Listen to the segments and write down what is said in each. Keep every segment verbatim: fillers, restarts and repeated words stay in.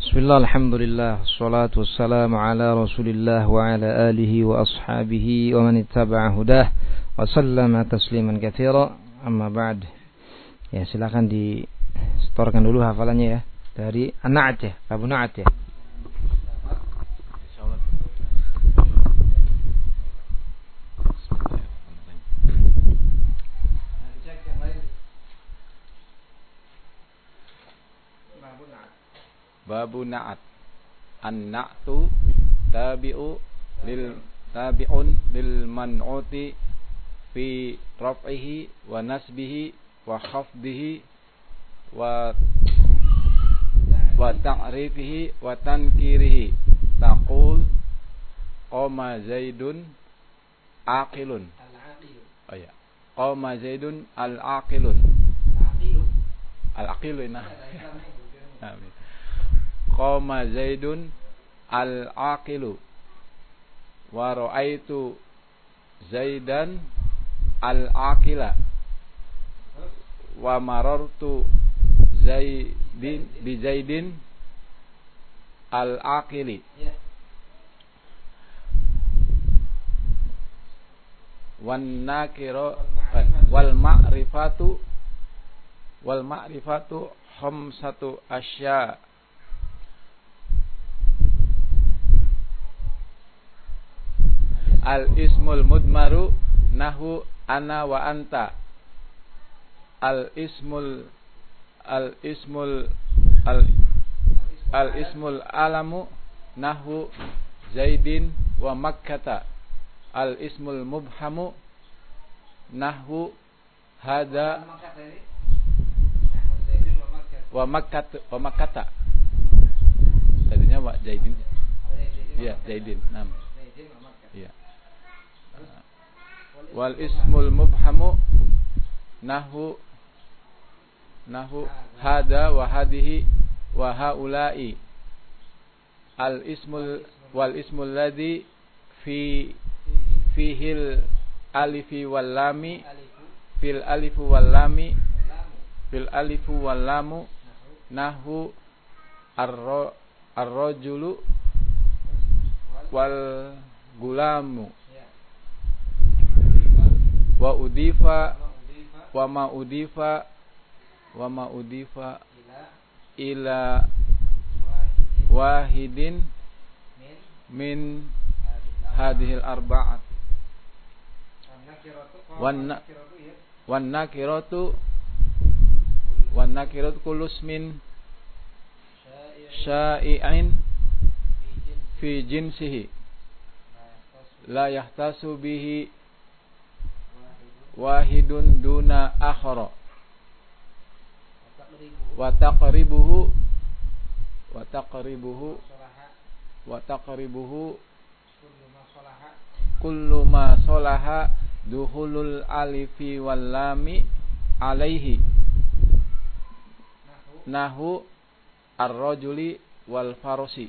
Bismillah, alhamdulillah, salatu wassalamu ala rasulillah wa ala alihi wa ashabihi wa man ittaba'a hudah wa sallama tasliman katsira, amma ba'd. Ya, silakan disetorkan dulu hafalannya ya, dari An-Na'at ya, Abu Na'at ya. Babu na'at. An-na'tu tabi'u lil tabi'un lil man'uti fi raf'ihi wa nasbihi wa khafdihi wa wa ta'rifihi wa tankirihi. Taqul qama Zaidun aqilun. Oh ya. Qama Zaidun al-aqilun. Al-aqilu nah. Amin. Qama Zaidun al-aqilu wa ra'aitu Zaidan al-aqila wa marartu Zaidin bi Zaidin al-aqili. Wan nakira wal ma'rifatu wal ma'rifatu khamsatu asya. Al-ismul mudmaru nahu ana wa anta. Al-ismul al-ismul al al-ismul alamu nahu Zaidin wa Makkata. Al-ismul mubhamu nahu hada wa Makkata wa Makkata. Tadinya wa Zaidin. Iya, Zaidin. Naam. Iya. Wal ismul mubhamu nahu nahu hada wa hadihi wa haula'i. Al ismul wal ismul ladzi fi fihil alifi wal lami fil alifu wal lami fil alifu wal lamu nahu arro arrojulu wal gulamu. Wa udifa wa ma udifa wa ma udifa ila wahidin min hadhil arba'at. Wan wan nakiratu wan nakiratu kullu ismin sya'i'in fi jinsihi la yahtasu bihi wahidun duna akhara wa taqribuhu wa taqribuhu wa taqribuhu kullu ma salaha duhulul alifi wal lami alaihi nahu ar-rajuli wal farsi.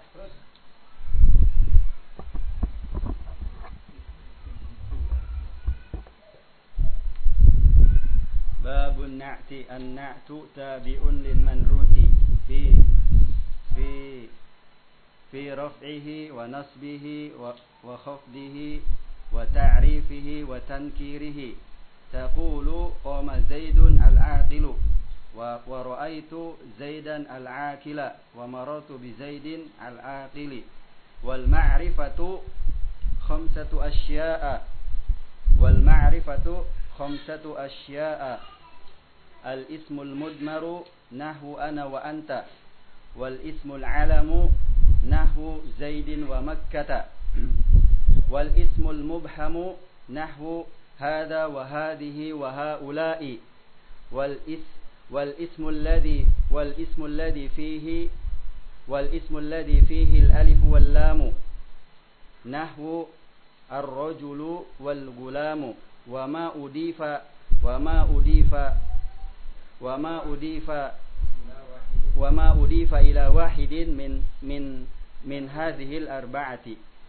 باب النعت. النعت تابع للمنعوت في في في رفعه ونصبه وخفضه وتعريفه وتنكيره. تقول قام زيد العاقل ورأيت زيدا العاقل ومررت بزيد العاقل. والمعرفة خمسة أشياء والمعرفة خمسة أشياء. الاسم المدمر نحو أنا وأنت. والاسم العلم نحو زيد ومكة. والاسم المبهم نحو هذا وهذه وهؤلاء. والاسم والاسم الذي والاسم الذي فيه والاسم الذي فيه الألف واللام نحو الرجل والغلام. وما أضيف وما أضيف وما أضيف وما أضيف إلى واحد من من من هذه الأربعة.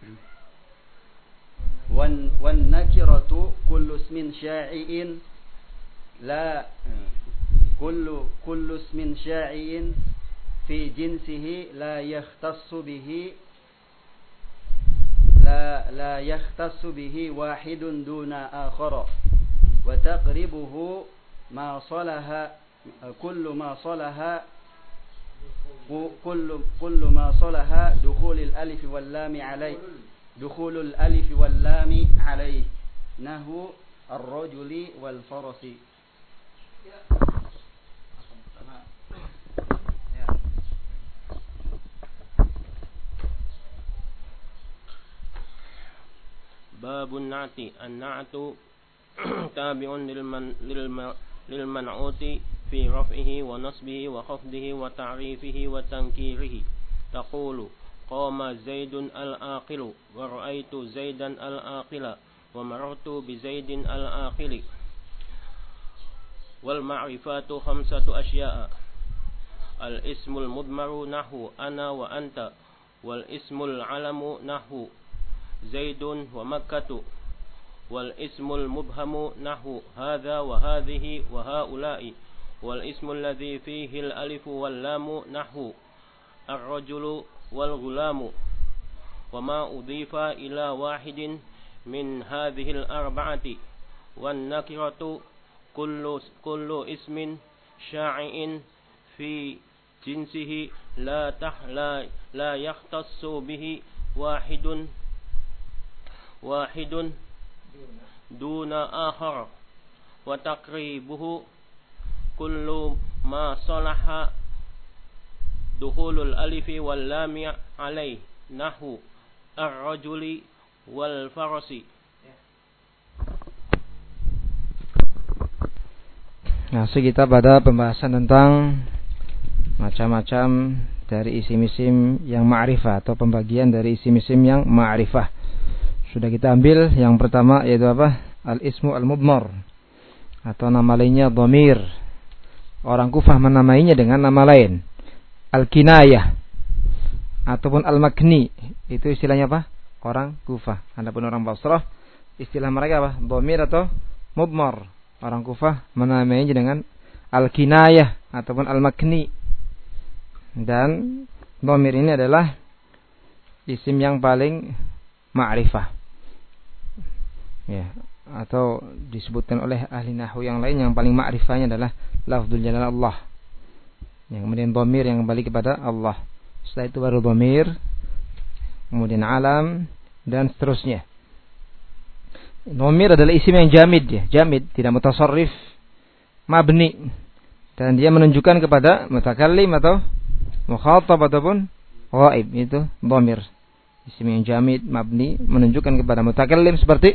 والنكرة كل اسم شائع لا كل كل اسم شائع في في جنسه لا يختص به لا لا يختص به واحد دون آخر وتقربه ما صلح كل ما صلح كل كل ما صلح دخول الألف واللام عليه دخول الألف واللام عليه نحو الرجل والفرس. باب النعت النعت تابع للمن للمنعوت في رفعه ونصبه وخفضه وتعريفه وتنكيره. تقول قام زيد العاقل ورأيت زيدا العاقل ومررت بزيد العاقل. والمعرفات خمسة أشياء: الاسم المضمر نحو أنا وأنت، والاسم العلم نحو زيد ومكة، والاسم المبهم نحو هذا وهذه وهؤلاء، والاسم الذي فيه الألف واللام نحو الرجل والغلام. وما أضيف إلى واحد من هذه الأربعة. والنكرة كل كل اسم شائع في جنسه لا لا لا يختص به واحد واحد دون آخر. وتقريبه كل ما صلح دخول الألف واللام عليه نحو الرجل والفرس. Masih kita pada pembahasan tentang macam-macam dari isim-isim yang ma'rifah atau pembagian dari isim-isim yang ma'rifah. Sudah kita ambil yang pertama yaitu apa? Al-ismu al-mudmar atau nama lainnya dhamir. Orang Kufah menamainya dengan nama lain. Al-kinayah ataupun al-makni. Itu istilahnya apa? Orang Kufah. Adapun orang Basrah istilah mereka apa? Dhamir atau mudmar. Orang Kufah menamainya dengan al-kinayah ataupun al-makni. Dan dhamir ini adalah isim yang paling ma'rifah. Ya, atau disebutkan oleh ahli nahwu yang lain yang paling ma'rifahnya adalah lafdzul jalal Allah. Yang kemudian dhamir yang kembali kepada Allah. Setelah itu baru dhamir, kemudian alam dan seterusnya. Dhamir adalah isim yang jamid ya, jamid, tidak mutasarrif, mabni. Dan dia menunjukkan kepada mutakallim atau mukhatab ataupun ghaib, itu dhamir. Isim yang jamid, mabni, menunjukkan kepada mutakallim seperti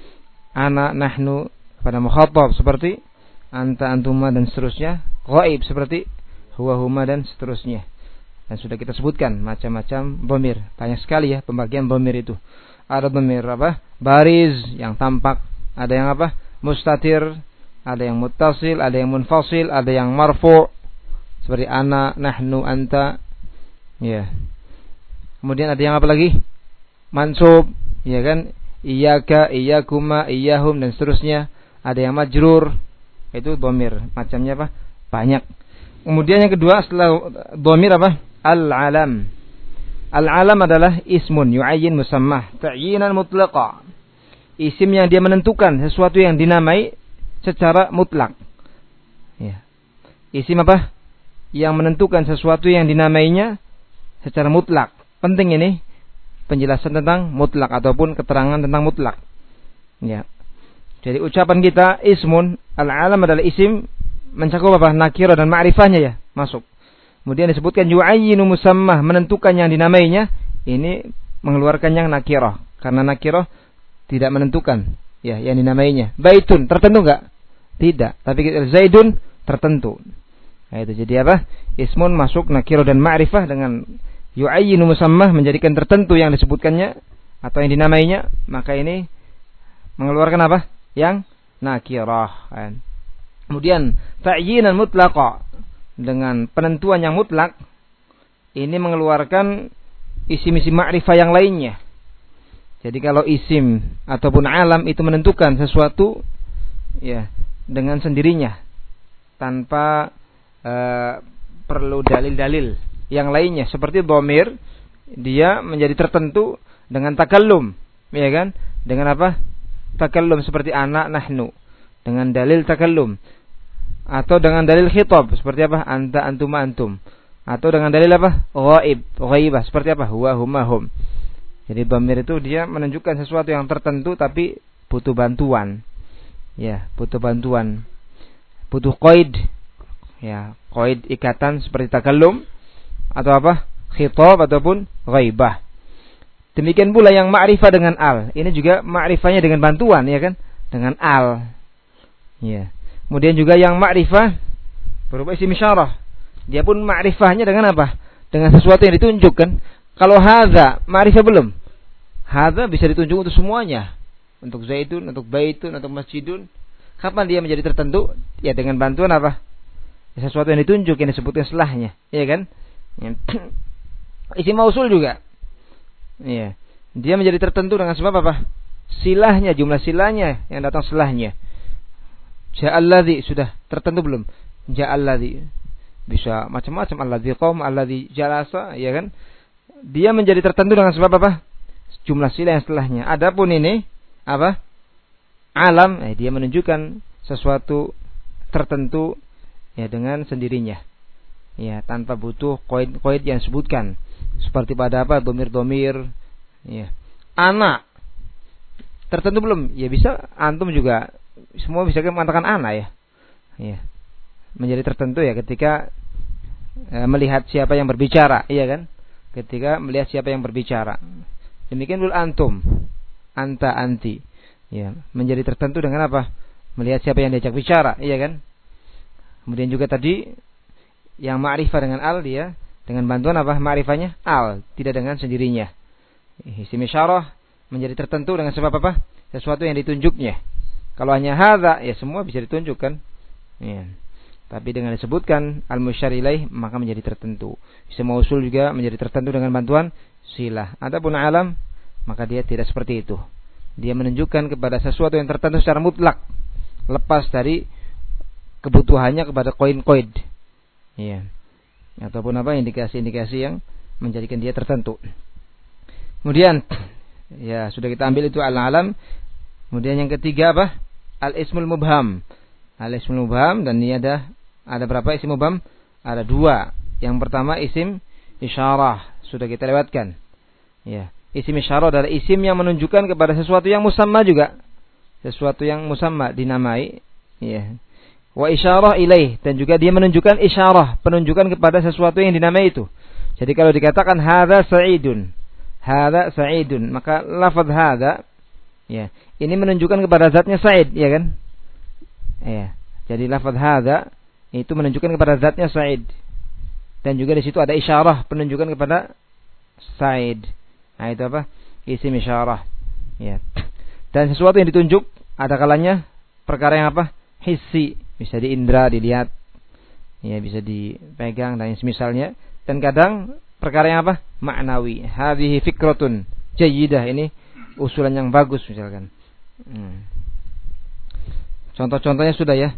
ana, nahnu, kepada mukhatab seperti anta, antuma dan seterusnya. Ghaib seperti huwa, huma dan seterusnya. Dan sudah kita sebutkan macam-macam dhamir. Banyak sekali ya pembagian dhamir itu. Ada dhamir apa? Bariz, yang tampak. Ada yang apa? Mustatir. Ada yang muttasil, ada yang munfasil, ada yang marfu'. Seperti ana, nahnu, anta. Ya. Kemudian ada yang apa lagi? Mansub, ya kan? Iyyaka, iyyakuma, iyyahum dan seterusnya. Ada yang majrur. Itu dhamir. Macamnya apa? Banyak. Kemudian yang kedua setelah dhamir apa? Al-alam. Al-alam adalah ismun yu'ayyin musammah ta'yinan mutlaqa. Isim yang dia menentukan sesuatu yang dinamai secara mutlak. Ya. Isim apa? Yang menentukan sesuatu yang dinamainya secara mutlak. Penting ini penjelasan tentang mutlak ataupun keterangan tentang mutlak. Ya. Jadi ucapan kita ismun, al-alam adalah isim mencakup apa? Nakirah dan ma'rifahnya ya, masuk. Kemudian disebutkan yu'ayyinu musammah, menentukan yang dinamainya, ini mengeluarkan yang nakirah. Karena nakirah tidak menentukan ya yang dinamainya. Baitun tertentu enggak? Tidak. Tapi zaidun tertentu. Nah, itu jadi apa? Ismun masuk nakirah dan ma'rifah dengan yu'ayyinu musammah, menjadikan tertentu yang disebutkannya atau yang dinamainya, maka ini mengeluarkan apa? Yang nakirah. Kemudian ta'yinan mutlaqa, dengan penentuan yang mutlak, ini mengeluarkan isim-isim ma'rifah yang lainnya. Jadi kalau isim ataupun alam itu menentukan sesuatu ya dengan sendirinya tanpa uh, perlu dalil-dalil. yang lainnya seperti dhamir, dia menjadi tertentu dengan takallum, ya kan? Dengan apa? Takallum seperti ana, nahnu, dengan dalil takallum, atau dengan dalil khitab seperti apa? Anta, antum, antum, atau dengan dalil apa? Ghaib, ghaibah seperti apa? Huwa, huma, hum. Jadi dhamir itu dia menunjukkan sesuatu yang tertentu tapi butuh bantuan. Ya, butuh bantuan. Butuh qaid. Ya, qaid ikatan seperti takallum atau apa? Khitab ataupun ghaibah. Demikian pula yang ma'rifah dengan al. Ini juga ma'rifahnya dengan bantuan, ya kan? Dengan al. Ya. Kemudian juga yang ma'rifah berupa isim isyarah. Dia pun ma'rifahnya dengan apa? Dengan sesuatu yang ditunjukkan. Kalau hadza, ma'rifah belum. Hadza bisa ditunjuk untuk semuanya. Untuk zaitun, untuk baitun, untuk masjidun. Kapan dia menjadi tertentu? Ya dengan bantuan apa? Ya, sesuatu yang ditunjuk, yang disebutkan selahnya. Ya kan? Ya. Isim mausul juga. Ya. Dia menjadi tertentu dengan sebab apa? Silahnya, jumlah silahnya yang datang selahnya. Ja'alladzi sudah tertentu belum? Ja'alladzi. Bisa macam-macam, alladzi qaum, alladzi jalasa, ya kan? Dia menjadi tertentu dengan sebab apa? Jumlah silah yang setelahnya. Adapun ini apa? Alam, eh, dia menunjukkan sesuatu tertentu ya dengan sendirinya. Ya, tanpa butuh koid-koid yang disebutkan. Seperti pada apa? Domir-domir. Ya. Ana. Tertentu belum? Ya bisa antum juga. Semua bisa mengatakan ana ya. Ya. Menjadi tertentu ya ketika eh, melihat siapa yang berbicara, iya kan? Ketika melihat siapa yang berbicara. Demikian pula antum, anta, anti, ya, menjadi tertentu dengan apa? Melihat siapa yang diajak bicara, iya kan? Kemudian juga tadi yang ma'rifah dengan al, dia dengan bantuan apa? Ma'rifahnya al, tidak dengan sendirinya. Isim isyarah menjadi tertentu dengan sebab apa? Sesuatu yang ditunjuknya. Kalau hanya hadza, ya semua bisa ditunjukkan. Ya. Tapi dengan disebutkan al-musyar ilaih, maka menjadi tertentu. Isim mausul juga menjadi tertentu dengan bantuan silah. Adapun alam, maka dia tidak seperti itu. Dia menunjukkan kepada sesuatu yang tertentu secara mutlak, lepas dari kebutuhannya kepada koin-koid. Ya. Ataupun apa indikasi-indikasi yang menjadikan dia tertentu. Kemudian ya sudah kita ambil itu al-alam. Kemudian yang ketiga apa? Al-ismul mubham. Al-ismul mubham, dan ini ada ada berapa isim mubham? Ada dua. Yang pertama isim isyarah, sudah kita lewatkan. Ya, isim isyarah adalah isim yang menunjukkan kepada sesuatu yang musamma juga. Sesuatu yang musamma dinamai, ya. Wa isyarah ilaih, dan juga dia menunjukkan isyarah, penunjukan kepada sesuatu yang dinamai itu. Jadi kalau dikatakan hadza sa'idun, hadza sa'idun, maka lafaz hadza, ya, ini menunjukkan kepada zatnya Sa'id, ya kan? Ya. Jadi lafaz hadza itu menunjukkan kepada zatnya Sa'id. Dan juga di situ ada isyarah, penunjukan kepada Sa'id. Nah, itu apa? Isim isyarah. Ya. Dan sesuatu yang ditunjuk ada kalanya perkara yang apa? Hissi, bisa diindra, dilihat. Ya, bisa dipegang dan semisalnya. Dan kadang perkara yang apa? Ma'nawi. Hadhihi fikratun jayyidah, ini usulan yang bagus misalkan. Hmm. Contoh-contohnya sudah ya.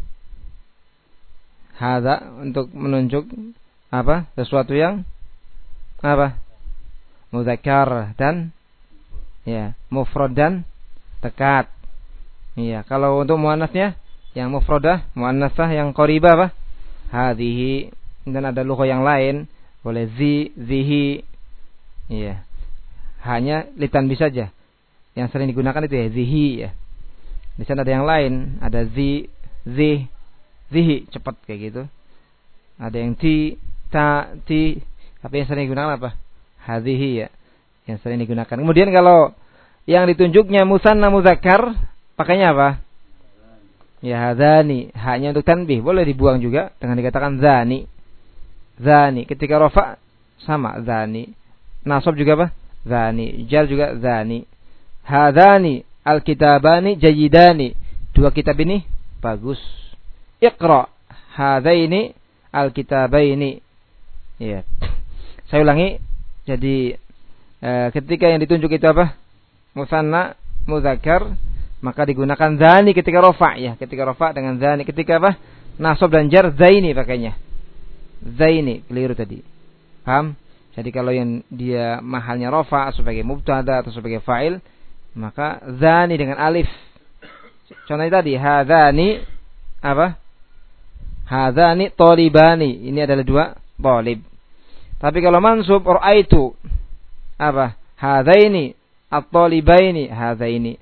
Hadza untuk menunjuk apa? Sesuatu yang apa? Mudzakkar dan ya, mufrad dan dekat. Iya, kalau untuk muannasnya yang mufradah, muannasah yang qaribah apa? Hadhihi, dan ada lugha yang lain, boleh zi, zihi. Iya. Hanya litanbih saja. Yang sering digunakan itu ya zihi ya. Di sana ada yang lain, ada zi, zi, zihi, cepat kayak gitu. Ada yang ti, ta, ti, tapi yang sering digunakan apa? Hadhihi ya, yang sering digunakan. Kemudian kalau yang ditunjuknya musanna muzakkar, pakainya apa? Ya hadzani, hanya untuk tanbih, boleh dibuang juga dengan dikatakan zani. Zani, ketika rafa sama zani. Nasab juga apa? Zani, jar juga zani. Hadzani al-kitabani jayyidani. Dua kitab ini bagus. Iqra hadzaini al-kitabaini. Ya. Saya ulangi. Jadi e, ketika yang ditunjuk itu apa? Musanna muzakkar, maka digunakan zani ketika rafa ya, ketika rafa dengan zani. Ketika apa? Nasab dan jar zaini pakainya. Zaini, keliru tadi. Paham? Jadi kalau yang dia mahalnya rafa sebagai mubtada atau sebagai fa'il, maka dzani dengan alif. Contohnya tadi hadzani apa? Hadzani talibani. Ini adalah dua talib. Tapi kalau mansub ra'aitu apa? Hadzaini at-talibaini hadzaini.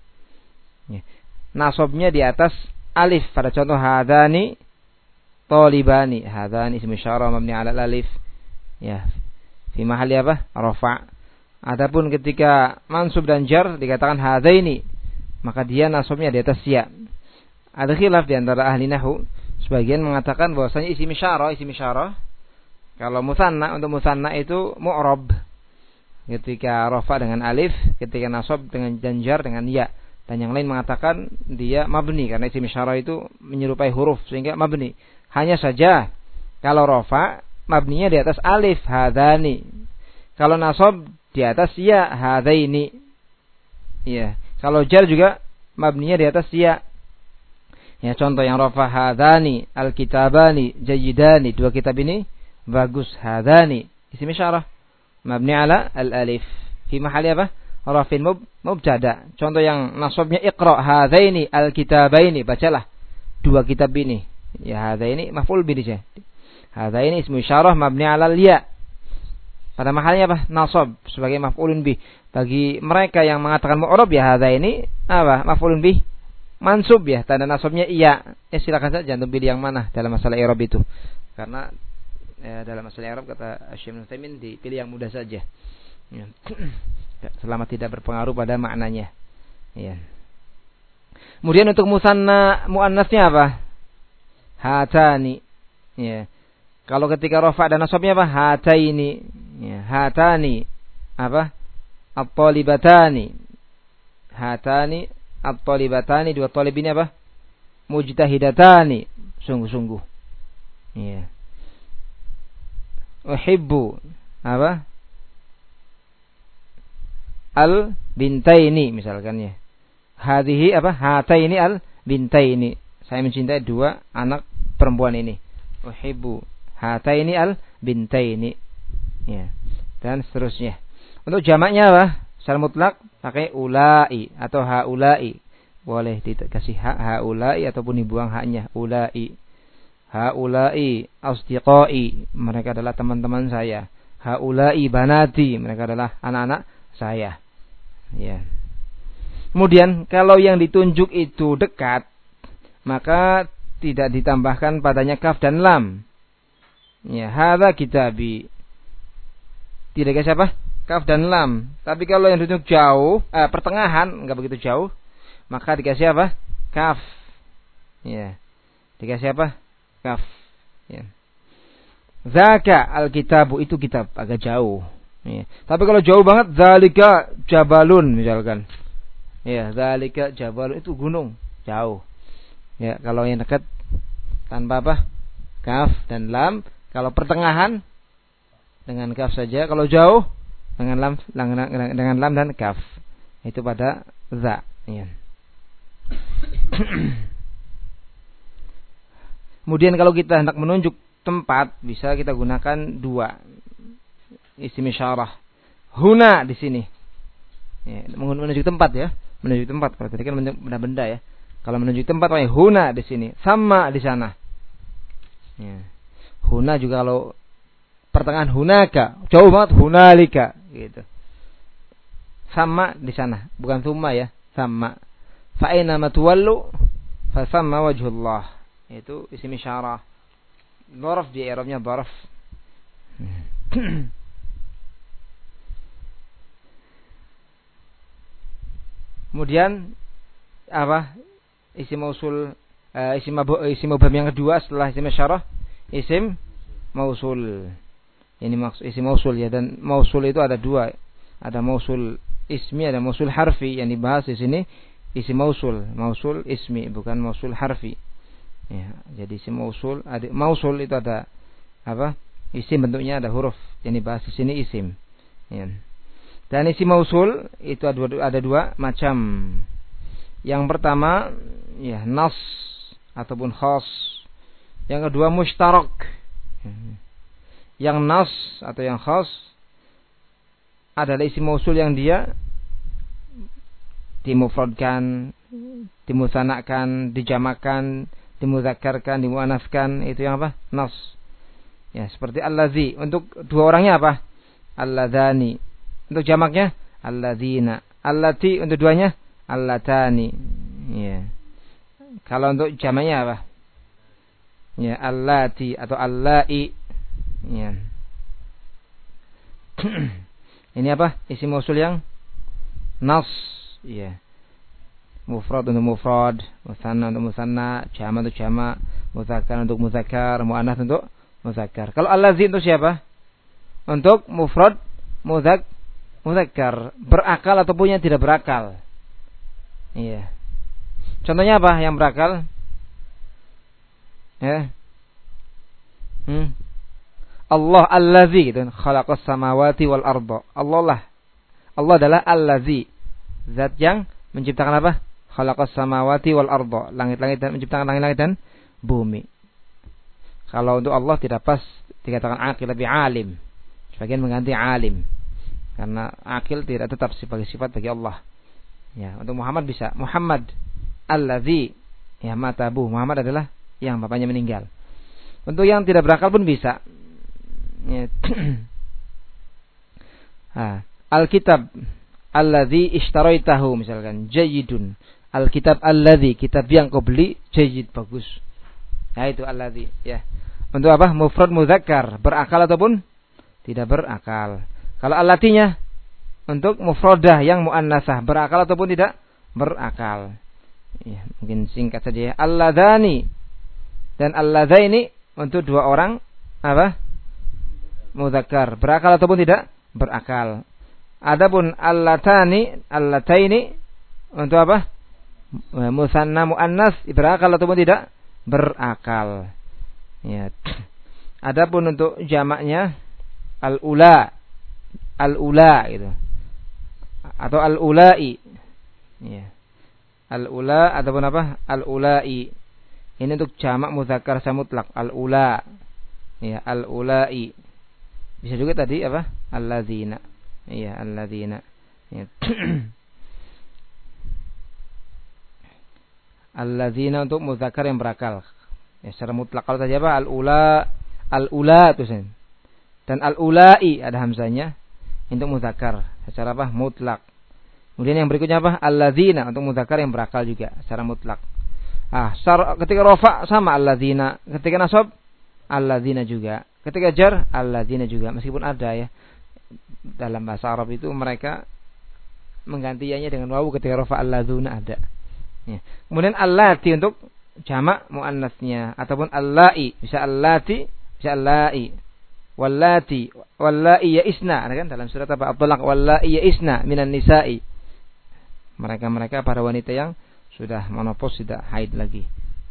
Nasabnya di atas alif pada contoh hadzani talibani. Hadzani ismu isyarah mabni 'ala alif. Ya. Fi mahalli apa? Rafa'. Adapun ketika mansub dan jar dikatakan hadzaini, maka dia nasabnya di atas ya. Ada khilaf di antara ahli nahwu. Sebagian mengatakan bahwasanya isim isyarah, isim isyarah kalau musanna, untuk musanna itu mu'rab. Ketika rafa dengan alif, ketika nasab dengan dan jar dengan ya. Dan yang lain mengatakan dia mabni karena isim isyarah itu menyerupai huruf sehingga mabni. Hanya saja kalau rafa mabninya di atas alif hadzani. Kalau nasab di atas ya hadzaini. Ya, kalau jar juga mabninya di atas ya. Ya, contoh yang rafa hadzani alkitabani jayyidani, dua kitab ini bagus. Hadzani isim isyarah mabni ala al-alif fi mahalli apa? Rafin mub mubtada. Contoh yang nasabnya iqra hadzaini alkitabaini, bacalah dua kitab ini. Ya hadzaini maf'ul bihi saja. Hadza ini ismu isyarah mabni 'alal ya. Pada mahalnya apa? Nasab sebagai maf'ulun bih. Bagi mereka yang mengatakan mu'rab ya hadza ini apa? Maf'ulun bih mansub ya, tanda nasabnya iya. Ya silakan saja antum pilih yang mana dalam masalah i'rab itu. Karena ya, dalam masalah i'rab kata Syekh Ibnu Utsaimin dipilih yang mudah saja. Ya. Selama tidak berpengaruh pada maknanya. Ya. Kemudian untuk musanna muannasnya apa? Hatani. Ya. Kalau ketika rafa dan nasabnya apa? Hataini. Ya, hatani. Apa? At-talibatani. Hatani at-talibatani, dua talib ini apa? Mujtahidatani, sungguh-sungguh. Iya. Uhibbu apa? Al-bintaini misalkan ya. Hadhihi apa? Hataini al-bintaini. Saya mencintai dua anak perempuan ini. Uhibbu hataini al-bintaini. Ya. Dan seterusnya. Untuk jamaknya apa? Secara mutlak pakai ulai atau haulai. Boleh dikasih hak haulai ataupun dibuang haknya ulai. Haulai asdiqai, mereka adalah teman-teman saya. Haulai banati, mereka adalah anak-anak saya. Ya. Kemudian kalau yang ditunjuk itu dekat, maka tidak ditambahkan padanya kaf dan lam. Ya, hadza kitabi. Tidak kasih apa? Kaf dan lam. Tapi kalau yang ditunjuk jauh, eh, pertengahan, enggak begitu jauh, maka dikasih apa? Kaf. Ya. Dikasih apa? Kaf. Ya. Zaka al-kitabu, itu kitab, agak jauh. Ya. Tapi kalau jauh banget, zalika jabalun misalkan. Ya, zalika jabalun, itu gunung, jauh. Ya, kalau yang dekat tanpa apa? Kaf dan lam. Kalau pertengahan dengan kaf saja. Kalau jauh dengan lam, dengan lam dan kaf. Itu pada za. Ya. Kemudian kalau kita hendak menunjuk tempat, bisa kita gunakan dua isim isyarah. Huna di sini. Ya, menunjuk tempat ya, menunjuk tempat. Kalau tadi kan benda-benda ya. Kalau menunjuk tempat, pakai huna di sini, sama di sana. Ya. Huna juga kalau pertengahan hunaka, jauh banget hunalika, gitu. Sama di sana, bukan summa ya, sama. Fa aina matwallu fa thamma wajhullah. Itu isim isyarah. Dzaraf di i'rabnya dzaraf. Kemudian apa? Isim mausul, uh, isim mabu, isim mubham yang kedua setelah isim isyarah, isim mausul. Ini maksud isim mausul ya, dan mausul itu ada dua. Ada mausul ismi, ada mausul harfi. Yang dibahas di sini isim mausul, mausul ismi, bukan mausul harfi. Ya, jadi isim mausul, ada mausul itu ada apa? Isim bentuknya ada huruf. Yang dibahas di sini isim. Ya. Dan isim mausul itu ada dua, ada dua macam. Yang pertama ya nas ataupun khas. Yang kedua mushtarak. Yang nas atau yang khas adalah isim mausul yang dia dimufradkan, dimutsanakkan, dijamakkan, dimudzakarkan, dimuannaskan, itu yang apa? Nas. Ya, seperti allazi. Untuk dua orangnya apa? Alladzani. Untuk jamaknya alladzina. Allati untuk duanya allatani. Ya. Kalau untuk jamaknya apa? Ya, allati atau allai. Ya. Ini apa? Isim mausul yang nas. Ya. Mufrad untuk mufrad, musanna untuk musanna, jama' untuk jama', mudzakkar untuk mudzakkar, muannats untuk mudzakkar. Kalau allazi untuk siapa? Untuk mufrad, mudzak, mudzakkar, berakal ataupun yang tidak berakal. Iya. Contohnya apa yang berakal? Ya. Hmm. Allah allazi gitu, khalaqas samawati wal arda. Allah lah. Allah adalah allazi, zat yang menciptakan apa? Khalaqas samawati wal arda, langit-langit dan menciptakan langit-langit dan bumi. Kalau untuk Allah tidak pas dikatakan akil, tapi alim. Sebagian mengganti alim, karena akil tidak tetap sebagai sifat bagi Allah. Ya, untuk Muhammad bisa Muhammad allazi, ya matabu, Muhammad adalah yang bapaknya meninggal. Untuk yang tidak berakal pun bisa. Ya. Ah, Alkitab allazi ishtaraitahu misalkan jayyidun. Alkitab allazi, kitab yang kau beli jayyid, bagus. Nah itu allazi, ya. Untuk apa? Mufrad mudzakkar, berakal ataupun tidak berakal. Kalau allatinya untuk mufradah yang muannasah, berakal ataupun tidak berakal. Ya, mungkin singkat saja ya. Alladzani dan alladzaini untuk dua orang apa? Mudzakkar, berakal ataupun tidak berakal. Adapun allatani, allataini untuk apa? Musanna muannas, berakal ataupun tidak berakal. Ya. Adapun untuk jamaknya al-ula, al-ula gitu. Atau al-ulai. Ya. Al-ula ataupun apa? Al-ulai. Ini untuk jamak mudzakkar mutlak, al-ula. Ya, al-ulai. Bisa juga tadi apa? Alladzina. Iya, alladzina. Ya. Alladzina untuk mudzakkar yang berakal. Ya, secara mutlak. Kalau tadi apa? Al-ula, al-ula itu sen. Dan al-ulai ada hamzanya untuk mudzakkar secara apa? Mutlak. Kemudian yang berikutnya apa? Alladzina untuk mudzakkar yang berakal juga secara mutlak. Ah, ketika rafa sama alladzina, ketika nasab alladzina juga. Ketika jar alladzina juga, meskipun ada ya dalam bahasa Arab itu mereka menggantinya dengan wawu ketika rafa alladzuna ada. Ya. Kemudian allati untuk jamak muannasnya ataupun allai, bisa allati, bisa allai. Wallati, wallai ya isna, ada kan dalam surat apa? At-Talaq, wallai ya isna minan nisa'i. Mereka-mereka para wanita yang sudah menopause, tidak haid lagi.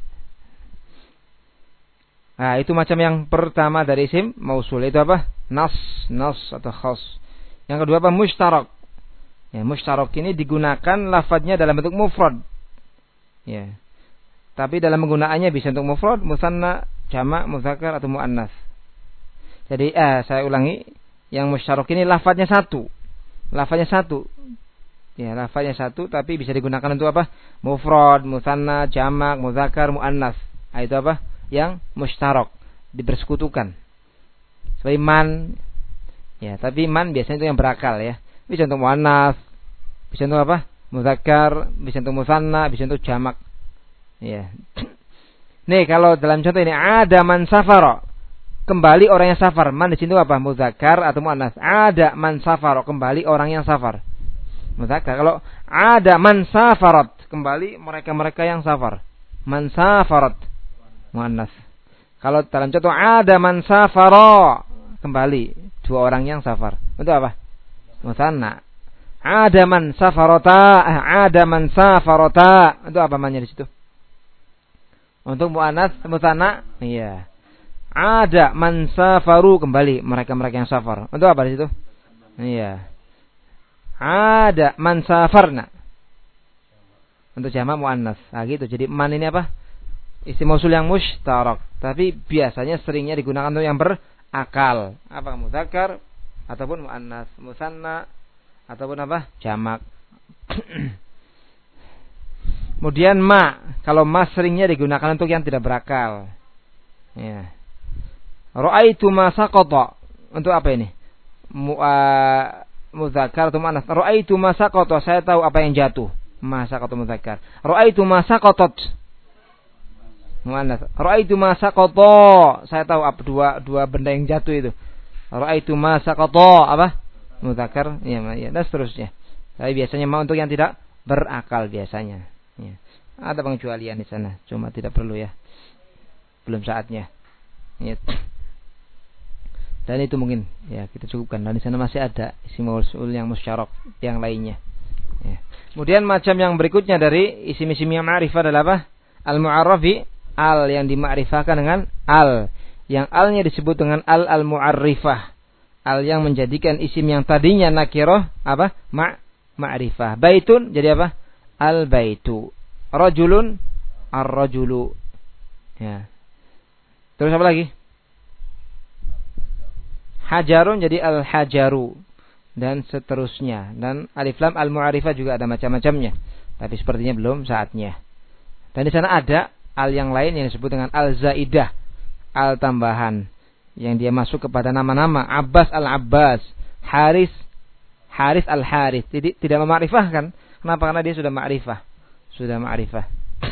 Nah, itu macam yang pertama dari isim mausul, itu apa? Nas, nas atau khas. Yang kedua apa? Mushtarak. Ya, mushtarak ini digunakan lafadznya dalam bentuk mufrad. Ya. Tapi dalam penggunaannya bisa untuk mufrad, musanna, jamak, mudzakkar atau muannas. Jadi eh saya ulangi, yang mushtarak ini lafadznya satu. Lafadznya satu. Ya, lafadznya satu tapi bisa digunakan untuk apa? Mufrad, musanna, jamak, mudzakkar, muannas. Nah, itu apa? Yang mushtarak, dipersekutukan. Seperti man. Ya, tapi man biasanya itu yang berakal ya. Bisa untuk muannas, bisa untuk apa? Mudzakkar, bisa untuk musanna, bisa untuk jamak. Ya. Nih kalau dalam contoh ini ada man safara, kembali orang yang safar. Man di sini apa? Mudzakkar atau muannas? Ada man safara, kembali orang yang safar. Mudzakkar. Kalau ada man safarat, kembali mereka-mereka yang safar. Man safarat, muannas. Kalau dalam contoh ada man safara, kembali dua orang yang safar. Untuk apa? Musanna. Ada man safarata, ada man safarata. Untuk apa mannya di situ? Untuk muannas, musanna. Iya. Ada man safaru, kembali mereka-mereka yang safar. Untuk apa di situ? Iya. Ada man safarna. Untuk jamak muannas. Nah, gitu. Jadi man ini apa? Isim mausul yang mushtarak, tapi biasanya seringnya digunakan untuk yang ber berakal. Apa mudzakkar ataupun muannas, musanna ataupun apa? Jamak. Kemudian ma, kalau ma seringnya digunakan untuk yang tidak berakal. Ya. Ra'aitu ma saqata. Untuk apa ini? Mu, uh, mudzakkar atau muannas. Ra'aitu ma saqata, saya tahu apa yang jatuh. Ma saqata mudzakkar. Ra'aitu ma saqatat. Muannas. Ra'aitu ma saqata, saya tahu apa dua dua benda yang jatuh itu. Ra'aitu ma saqata apa? Mudzakkar, ya, ya, dan seterusnya. Tapi biasanya ma untuk yang tidak berakal biasanya. Ya. Ada pengecualian di sana, cuma tidak perlu ya. Belum saatnya. Ya. Dan itu mungkin ya kita cukupkan. Dan di sana masih ada isim mausul yang musyarak yang lainnya. Ya. Kemudian macam yang berikutnya dari isim-isim yang ma'rifah adalah apa? Al-mu'arrafi, al yang dimakrifahkan dengan al. Yang alnya disebut dengan al al-mu'arrifah. Al yang menjadikan isim yang tadinya nakirah apa? Ma ma'rifah. Baitun jadi apa? Al-baitu. Rajulun ar-rajulu. Ya. Terus apa lagi? Hajarun jadi al-hajaru dan seterusnya. Dan alif lam al-mu'arifah juga ada macam-macamnya. Tapi sepertinya belum saatnya. Dan di sana ada al yang lain yang disebut dengan al-zaidah, al tambahan yang dia masuk kepada nama-nama. Abbas al-Abbas, Haris Haris al-Haris. Jadi tidak memakrifahkan. Kenapa? Karena dia sudah ma'rifah. Sudah ma'rifah.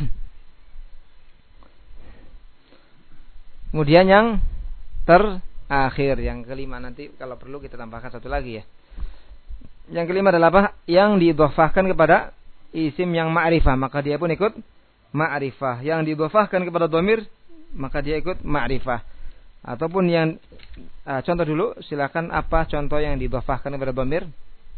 Kemudian yang terakhir, yang kelima, nanti kalau perlu kita tambahkan satu lagi ya. Yang kelima adalah apa? Yang diidhofahkan kepada isim yang ma'rifah, maka dia pun ikut ma'rifah. Yang diidhofahkan kepada dhamir, maka dia ikut ma'rifah. Ataupun yang uh, contoh dulu, silakan apa contoh yang diidhofahkan kepada dhamir?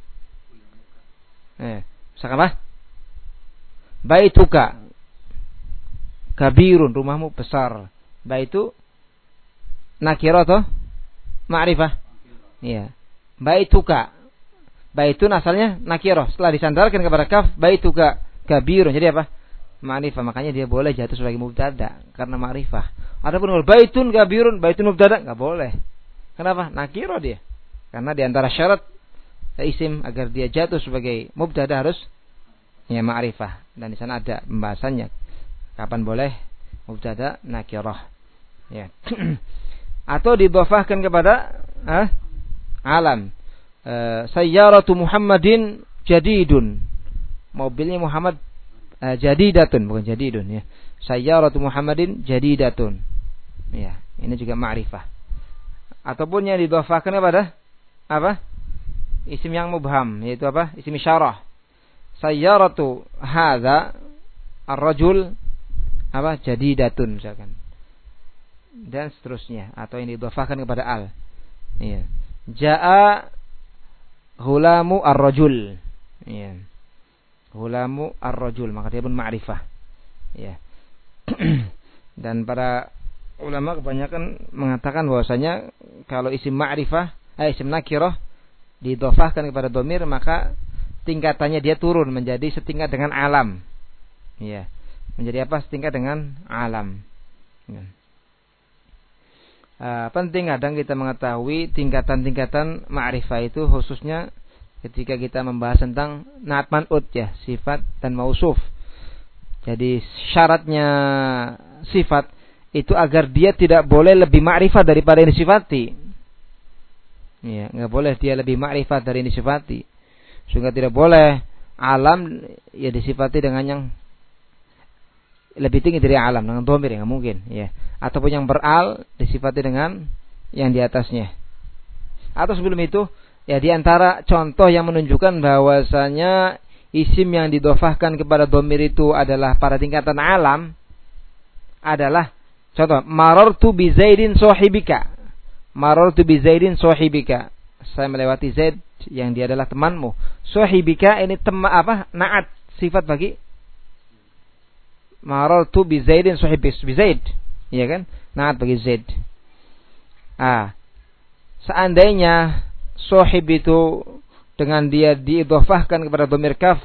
Eh, misalkan apa? Baituka kabirun, rumahmu besar. Baitu nakirah atau ma'rifah? Iya. Baituka. Baitun asalnya nakirah, setelah disandarkan kepada kaf, baituka kabirun. Jadi apa? Ma'rifah. Makanya dia boleh jatuh sebagai mubtada karena ma'rifah. Adapun kalau baitun kabirun, baitun mubtada enggak boleh. Kenapa? Nakirah dia. Karena di antara syarat isim agar dia jatuh sebagai mubtada harus ya ma'rifah. Dan di sana ada pembahasannya. Kapan boleh mubtada nakirah. Ya. Atau didhofahkan kepada ah, alam. E, sayyaratu Muhammadin jadidun. Mobilnya Muhammad e, jadidatun, bukan jadidun ya. Sayyaratu Muhammadin jadidatun. Ya, ini juga ma'rifah. Ataupun yang didhofahkan kepada apa? Isim yang mubham, yaitu apa? Isim isyarah. Sayyaratu hadza ar-rajul apa? Jadidatun misalkan. Dan seterusnya, atau yang didhofahkan kepada al. Iya. Jaa hulamu ar-rajul. Iya. Hulamu ar-rajul, maka dia pun ma'rifah. Iya. Dan para ulama kebanyakan mengatakan bahwasanya kalau isim ma'rifah, eh isim nakirah didhofahkan kepada dhamir, maka tingkatannya dia turun menjadi setingkat dengan alam. Iya. Menjadi apa? Setingkat dengan alam. Ya. Uh, penting kadang kita mengetahui tingkatan-tingkatan ma'rifah itu, khususnya ketika kita membahas tentang naat man'ut ya, sifat dan mausuf. Jadi syaratnya sifat itu agar dia tidak boleh lebih ma'rifah daripada yang disifati. Ya, enggak boleh dia lebih ma'rifah dari yang disifati. Sehingga tidak boleh alam ya disifati dengan yang lebih tinggi dari alam, dengan dhamir, yang mungkin ya. Ataupun yang beral disifati dengan yang di atasnya. Atau sebelum itu ya, di antara contoh yang menunjukkan bahwasanya isim yang didhofahkan kepada dhamir itu adalah pada tingkatan alam adalah contoh marartu bi Zaidin sahibika. Marartu bi Zaidin sahibika. Saya melewati Zaid yang dia adalah temanmu. Sahibika ini tema apa? Naat, sifat bagi marartu bi Zaidin sahibis bi Zaid. Iya kan? Naat bagi Zaid. Ah. Seandainya sahib itu dengan dia diidhofahkan kepada dhamir kaf,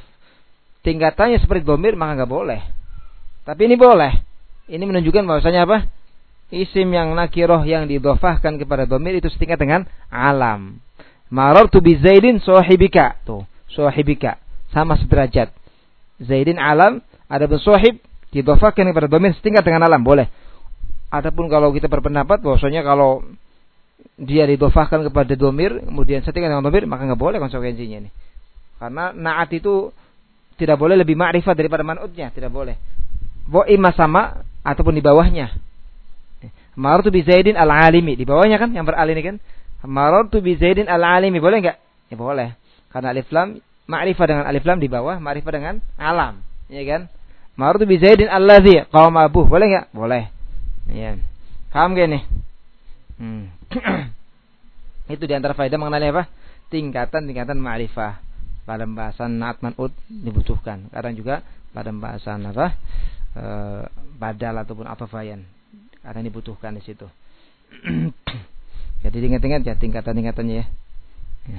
tingkatannya seperti dhamir, maka enggak boleh. Tapi ini boleh. Ini menunjukkan bahwasanya apa? isim yang nakiroh yang didhofahkan kepada dhamir itu setingkat dengan alam. Marartu bi Zaidin sahibika. Tuh, sahibika sama sederajat. Zaidin alam, adapun sahib didhofahkan kepada dhamir setingkat dengan alam, boleh. Adapun kalau kita berpendapat bahwasanya kalau dia didhofahkan kepada dhamir kemudian setingkat dengan dhamir, maka enggak boleh konsekuensinya ini. Karena na'at itu tidak boleh lebih ma'rifat daripada man'utnya, tidak boleh. Wa imma sama ataupun di bawahnya. Marartu bi Zaidin al-alimi, di bawahnya kan yang beral ini kan. Marartu bi Zaidin al-alimi, boleh enggak? Ya boleh. Karena alif lam ma'rifah dengan alif lam di bawah, ma'rifah dengan alam, ya kan? Marartu bi Zaidin alladzi qama abuh, boleh enggak? Boleh. Ya. Paham gak nih? Hmm. Itu di antara faedah mengenai apa? Tingkatan-tingkatan ma'rifah. Pada pembahasan na'at man'ut dibutuhkan. Kadang juga pada pembahasan apa? E, badal ataupun atafayan. Kadang dibutuhkan di situ. Jadi ingat-ingat ya tingkatan-tingkatannya ya. Ya.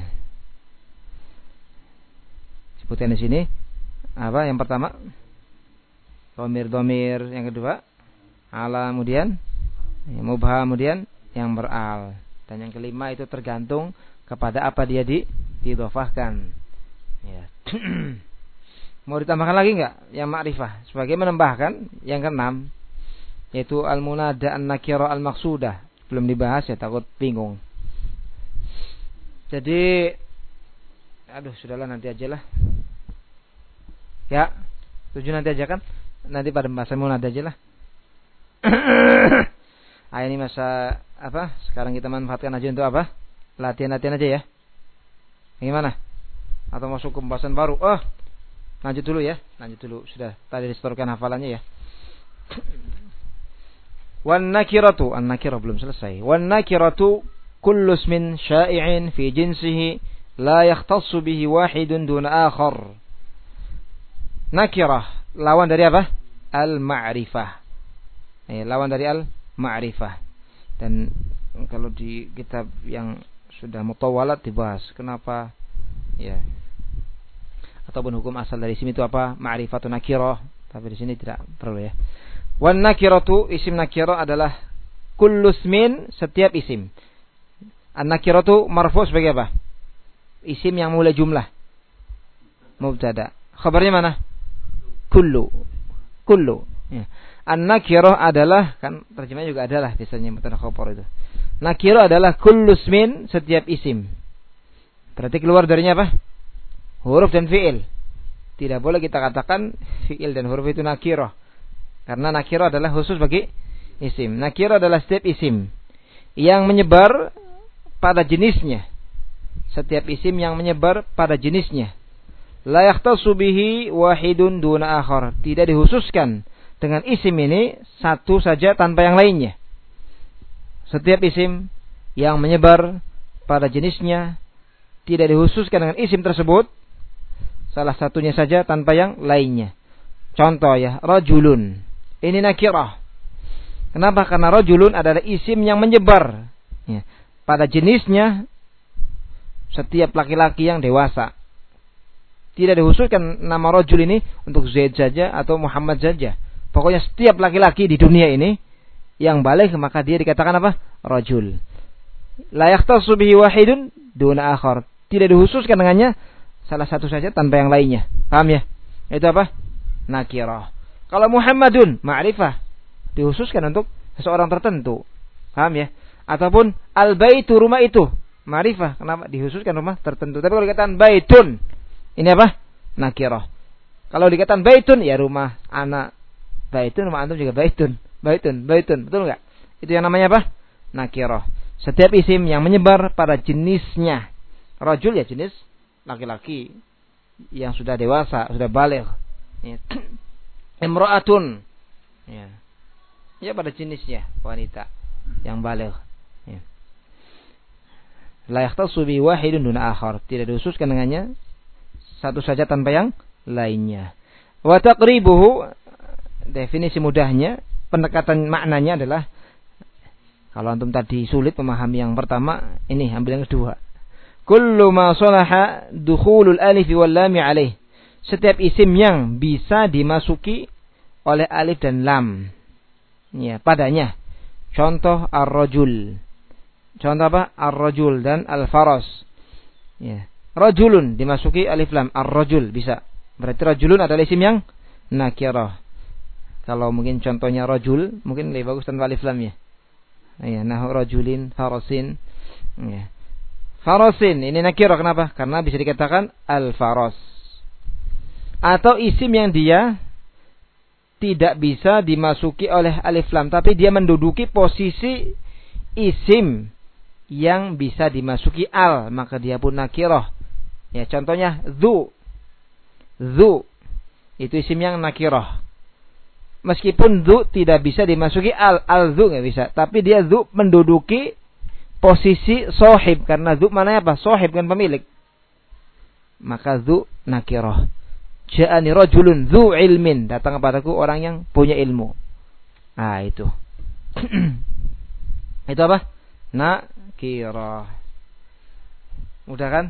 Sebutkan di sini apa? Yang pertama dhamir-dhamir, yang kedua ala, kemudian ya, mubham, kemudian yang beral, dan yang kelima itu tergantung kepada apa dia di didhofahkan. Ya. Mau ditambahkan lagi enggak yang ma'rifah sebagai menambahkan yang keenam yaitu al-munada an-nakira al-maqsudah. Belum dibahas ya, takut bingung. Jadi aduh sudahlah, nanti aja lah. Ya, tujuh nanti aja kan? Nanti pada pembahasan munada aja lah. Ah, ini masa apa? Sekarang kita manfaatkan aja untuk apa? Latihan-latihan aja ya. Gimana? Atau masuk ke pembahasan baru? Oh, lanjut dulu ya. Lanjut dulu. Sudah tadi disetorkan hafalannya ya. Wan nakiratu, an nakirah belum selesai. Wan nakiratu kullu ismin sya'i'in fi jinsihi la yakhtassu bihi wahidun duna akhar. Nakirah lawan dari apa? Al-ma'rifah. Eh, lawan dari al-ma'rifah. Dan kalau di kitab yang sudah mutawalat dibahas kenapa ya, ataupun hukum asal dari isim itu apa? Ma'rifatun nakirah. Tapi di sini tidak perlu ya. Wan nakiratu, isim nakirah adalah kullu ismin, setiap isim. An nakiratu marfu' sebagai apa? Isim yang mulai jumlah. Mubtada. Khabarnya mana? Kullu. Kullu. Ya. An-nakirah adalah, kan terjemahnya juga adalah biasanya mubtada khabar itu. Nakirah adalah kullu ismin, setiap isim. Berarti keluar darinya apa? Huruf dan fi'il. Tidak boleh kita katakan fi'il dan huruf itu nakirah. Karena nakirah adalah khusus bagi isim. Nakirah adalah setiap isim yang menyebar pada jenisnya. Setiap isim yang menyebar pada jenisnya. La yakhtassu bihi wahidun duna akhar. Tidak dikhususkan dengan isim ini satu saja tanpa yang lainnya. Setiap isim yang menyebar pada jenisnya tidak dikhususkan dengan isim tersebut salah satunya saja tanpa yang lainnya. Contoh ya, rajulun. Ini nakirah. Kenapa? Karena rajulun adalah isim yang menyebar ya, pada jenisnya setiap laki-laki yang dewasa. Tidak dikhususkan nama rajul ini untuk Zaid saja atau Muhammad saja. Pokoknya setiap laki-laki di dunia ini yang baligh maka dia dikatakan apa? Rajul. La yakhtassu bihi wahidun duna akhar. Tidak dikhususkan dengannya salah satu saja tanpa yang lainnya. Paham ya? Itu apa? Nakirah. Kalau Muhammadun, ma'rifah, dikhususkan untuk seseorang tertentu. Paham ya? Ataupun al-baitu, rumah itu, ma'rifah. Kenapa? Dikhususkan rumah tertentu. Tapi kalau dikatakan baitun, ini apa? Nakirah. Kalau dikatakan baitun, ya rumah anak. Baitun, rumah antum juga baitun. Baitun, baitun. Betul enggak? Itu yang namanya apa? Nakirah. Setiap isim yang menyebar pada jenisnya. Rajul ya jenis laki-laki yang sudah dewasa, sudah baligh. Ya. Imra'atun. Ya. Ya pada jenisnya wanita yang baligh. Ya. La yakhtassu bi wahidun duna akhar. Tidak dikhususkan dengannya satu saja tanpa yang lainnya. Wa taqribuhu, definisi mudahnya, pendekatan maknanya adalah, kalau antum tadi sulit memahami yang pertama, ini ambil yang kedua. Kullu ma salaha dukhulul alif wal lam alaih. Setiap isim yang bisa dimasuki oleh alif dan lam ya padanya. Contoh ar-rajul. Contoh apa? Ar-rajul dan al-faras. Ya. Rajulun dimasuki alif lam, ar-rajul bisa. Berarti rajulun adalah isim yang nakirah. Kalau mungkin contohnya rajul, mungkin lebih bagus tanpa alif lam ya. Ya, nahu rajulin, farasin. Ya. Farasin ini nakirah, kenapa? Karena bisa dikatakan al-faras. Atau isim yang dia tidak bisa dimasuki oleh alif lam, tapi dia menduduki posisi isim yang bisa dimasuki al, maka dia pun nakirah. Ya, contohnya dzu. Dzu itu isim yang nakirah. Meskipun dzu tidak bisa dimasuki al, al-dzu enggak bisa, tapi dia dzu menduduki posisi sahib, karena dzu mana apa? Sahib kan pemilik. Maka dzu nakirah. Ja'ani rajulun dzu ilmin, datang kepadaku orang yang punya ilmu. Ah, itu. Itu apa? Nakirah. Mudah kan?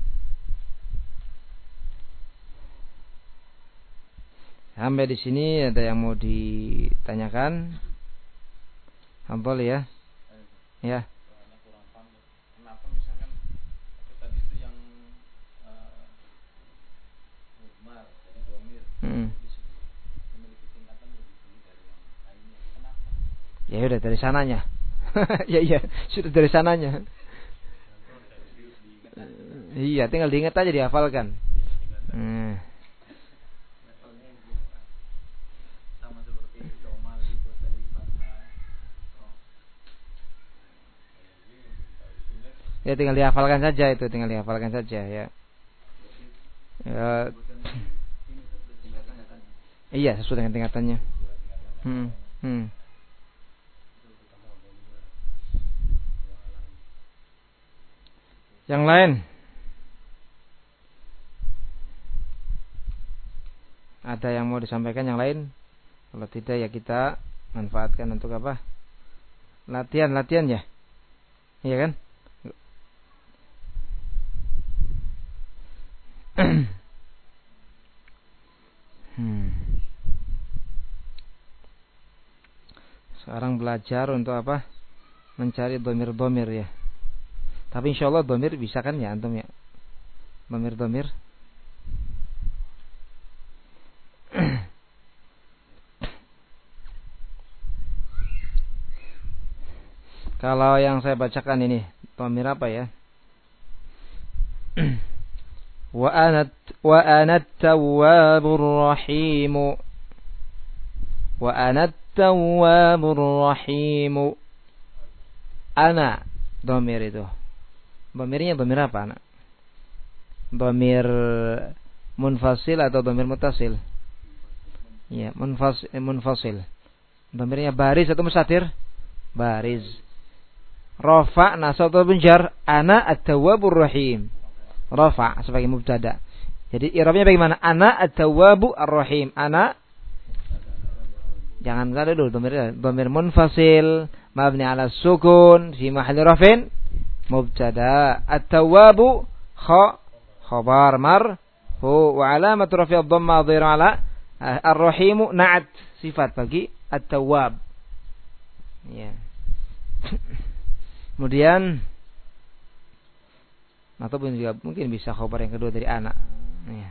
Sampai di sini ada yang mau ditanyakan? Hampol ya? Ya. Kenapa misalkan tadi itu yang mudmar jadi dhamir memiliki tingkatan lebih tinggi dari yang lainnya? Kenapa? Ya udah dari sananya. Ya iya, sudah dari sananya. Iya, tinggal diingat aja, dihafalkan. Hmm. Ya tinggal dihafalkan saja itu, tinggal dihafalkan saja ya. Ya. Iya, sesuai dengan tingkatannya. Hmm. Hmm. Yang lain? Ada yang mau disampaikan yang lain? Kalau tidak ya kita manfaatkan untuk apa? Latihan-latihan ya. Iya kan? hmm. Sekarang belajar untuk apa? Mencari domir-domir ya. Tapi insya Allah domir bisa kan ya antum ya? Domir-domir. Kalau yang saya bacakan ini domir apa ya? Wa anat wa anat tawwabur rahim. Wa anat tawwabur rahim. Ana domir itu. Domirnya domir apa anak? Domir munfasil atau domir mutasil? Ya, munfasil, munfasil. Domirnya baris atau mustatir? Baris. Rafa, nasab atau bunjar? Ana at-tawwabur rahim. Rafa sebagai mubtada. Jadi i'rabnya bagaimana? Ana at-tawwabu ar-rahim. Ana, jangan ada dulu domir domir munfasil mabni ala sukun fi mahalli rafin mubtada. At-tawwabu kha khabar marfu wa alamatu rafi ad-dhamma dhahir ala ar-rahim na'at sifat bagi at-tawwab. Ya. Kemudian ataupun juga mungkin bisa khabar yang kedua dari anak. Ya.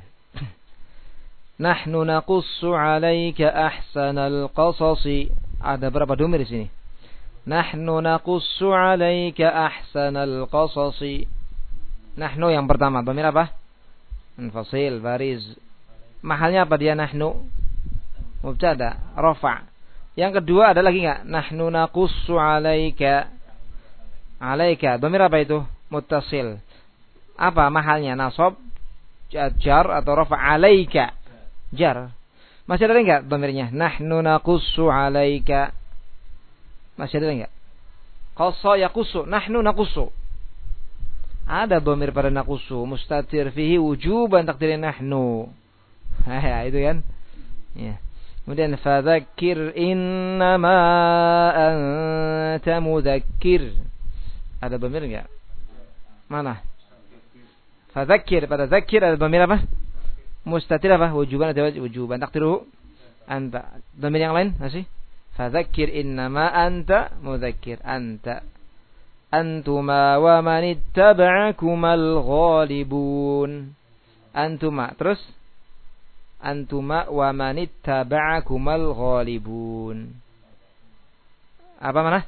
Nahnu naqussu 'alaika ahsanal qasasi. Ada berapa domir di sini? Nahnu naqussu 'alaika ahsanal qasasi. Nahnu yang pertama, domir apa? Munfasil, bariz. Mahalnya apa dia nahnu? Mubtada, rafa. Yang kedua ada lagi enggak? Nahnu naqussu 'alaika. 'Alaika, domir apa itu? Muttasil. Apa mahalnya? Nasab, jar atau rafa? 'Alaika. Jar. Masih ada enggak domirnya? Nahnu naqussu 'alaika. Masih ada enggak? Qassa yaqussu, nahnu naqussu. Ada domir pada naqussu, mustatir fihi wujuban takdirnya nahnu. Ha, itu kan? Ya. Kemudian fadzakir innama anta mudzakir. Ada domir enggak? Mana? Fadzakir, pada zakir ada domir apa? Mustatir apa? Wujuban atau wujuban takdiruhu anta. Domir yang lain masih? Fadzakir innama anta mudzakir. Anta. Antuma wa manittaba'akumal ghalibun. Antuma. Terus antuma wa manittaba'akumal ghalibun. Apa mana?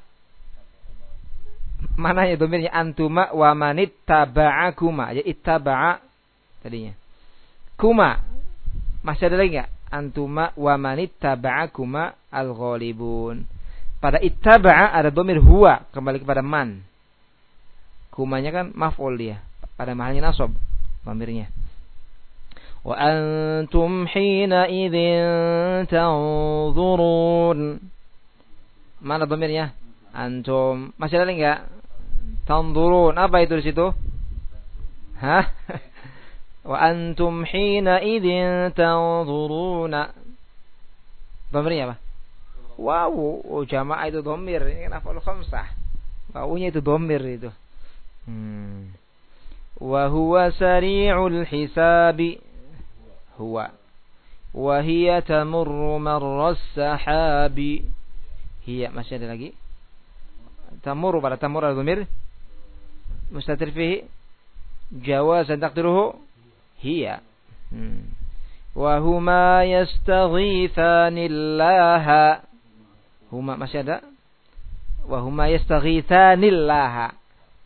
Mana ya domirnya? Antuma wa manittaba'akuma. Ya ittaba'a tadinya. Kuma. Masih ada lagi enggak? Antuma wa manittaba'akuma al-ghalibun. Pada ittaba'a ada domir huwa, kembali kepada man. Kumanya kan maf'ul dia, pada mahalnya nasab domirnya. Wa antum hina idzin tanzurun. Mana domirnya? Antum. Masih ada lagi enggak? Tanzurun. Apa itu di situ? Hah? Wa antum hina idzin tanzuruna. Domirnya apa? Wow, oh, jamaah itu domir. Ini kan af'al khamsah. Wawunya itu domir itu. Hmm. Wa huwa sari'ul hisabi. Huwa. Wa hiya tamurru marras sahabi. Hiya, masih ada lagi? Tamurru, pada tamurru ada domir mustatir fihi jawazan taqdiruhu hiya. Hmm. Wa huma yastaghithanillaha. Huma masih ada? Wa huma yastaghithanillaha.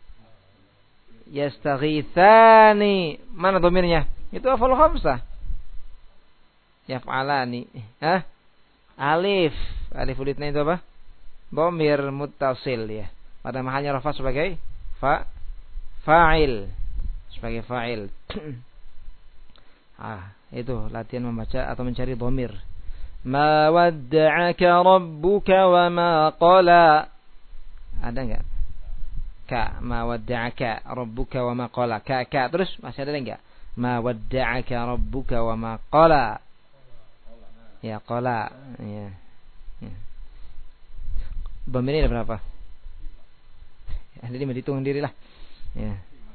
Yastaghithani. Mana domirnya? Itu af'al khamsah. Yaf'alani. Hah? Alif. Alif ulitna itu apa? Domir muttasil ya. Pada mahalnya rafa sebagai fa fa'il. Sebagai fa'il. Ah, itu latihan membaca atau mencari domir. Ma wadda'aka rabbuka wa ma qala. Ada enggak? Ka, ma wadda'aka rabbuka wa ma qala. Ka, ka. Terus masih ada enggak? Ma wadda'aka rabbuka wa ma qala. Ya, qala. Ya. Ya. Domir ini ada berapa? Ya, jadi menghitung dirilah. Ya.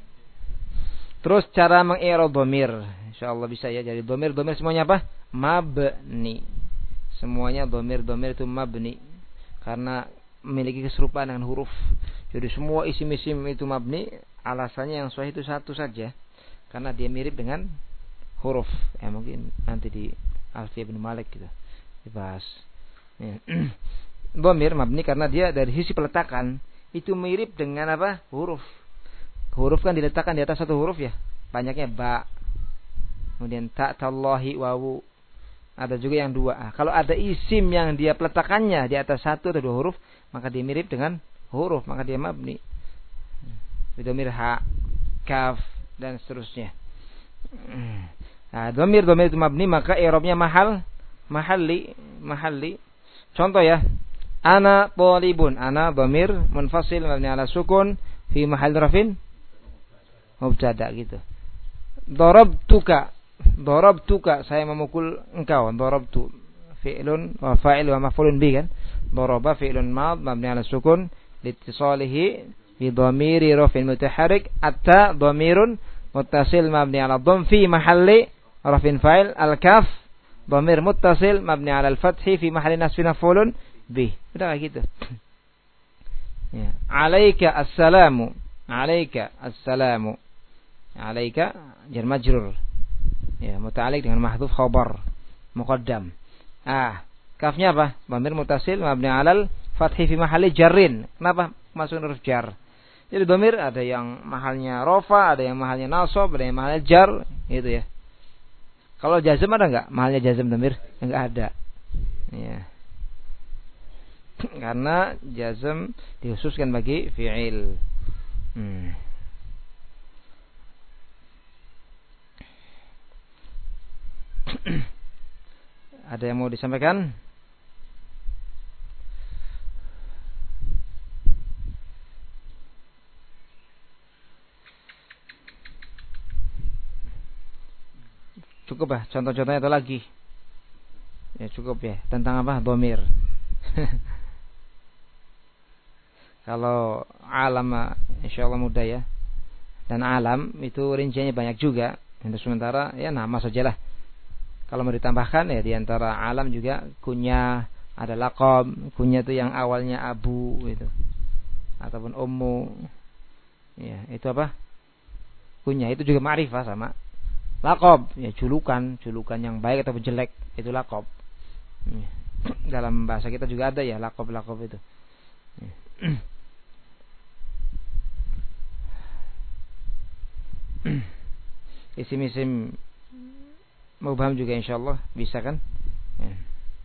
Terus cara mengi'rab domir. Insyaallah bisa ya. Jadi domir-domir semuanya apa? Mabni. Semuanya domir-domir itu mabni. Karena memiliki keserupaan dengan huruf. Jadi semua isim-isim itu mabni. Alasannya yang sahih itu satu saja. Karena dia mirip dengan huruf. Ya mungkin nanti di Alfiyah bin Malik gitu dibahas. Ya. Domir mabni karena dia dari sisi peletakan itu mirip dengan apa? Huruf. Huruf kan diletakkan di atas satu huruf ya. Banyaknya ba. Kemudian ta, tallahi, wawu. Ada juga yang dua. Ah, kalau ada isim yang dia peletakannya di atas satu atau dua huruf, maka dia mirip dengan huruf, maka dia mabni. Domir ha, kaf dan seterusnya. Nah, domir domir itu mabni, maka i'rabnya mahal, mahalli, mahalli. Contoh ya. Ana talibun. Ana domir munfasil mabni ala sukun fi mahal rafin mubtada gitu. Darabtuka. Darabtuka, saya memukul engkau. Darabtu fi'lun wa fa'il wa maf'ulun bi kan. Daraba fi'lun mad mabni ala sukun liittisalihi fi dhamiri rafin mutaharrik. Atta dhamirun muttasil mabni ala dhamm fi mahalli rafin fa'il. Al-kaf dhamir muttasil mabni ala al-fathi fi mahalli nasbin maf'ulun bi. Udah kayak gitu. Ya. Alaika assalamu. Alaika assalamu. Alaika jar majrur. Ya, muta'alliq dengan mahdhuf khabar muqaddam. Ah, kafnya apa? Dhamir muttasil mabni 'alal fathi fi mahalli jarrin. Kenapa masuk huruf jar? Jadi dhamir ada yang mahalnya rafa, ada yang mahalnya nasab, ada yang mahalnya jar, gitu ya. Kalau jazm ada enggak? Mahalnya jazm dhamir? Enggak ada. Ya. Karena jazm dikhususkan bagi fi'il. Hmm. Ada yang mau disampaikan? Cukup ya, contoh-contohnya ada lagi. Ya cukup ya, tentang apa? Dhamir. Kalau alam insyaallah mudah ya. Dan alam itu rinciannya banyak juga. Untuk sementara ya nama sajalah. Kalau mau ditambahkan ya diantara alam juga kunyah, Ada laqab, kunya itu yang awalnya abu gitu. Ataupun ummu. Ya, itu apa? Kunya itu juga ma'rifah sama. Laqab, ya julukan, julukan yang baik atau jelek, itu laqab. Ya. Dalam bahasa kita juga ada ya laqab-laqab itu. Ya. Isim-isim mubham juga insyaallah bisa kan? Ya.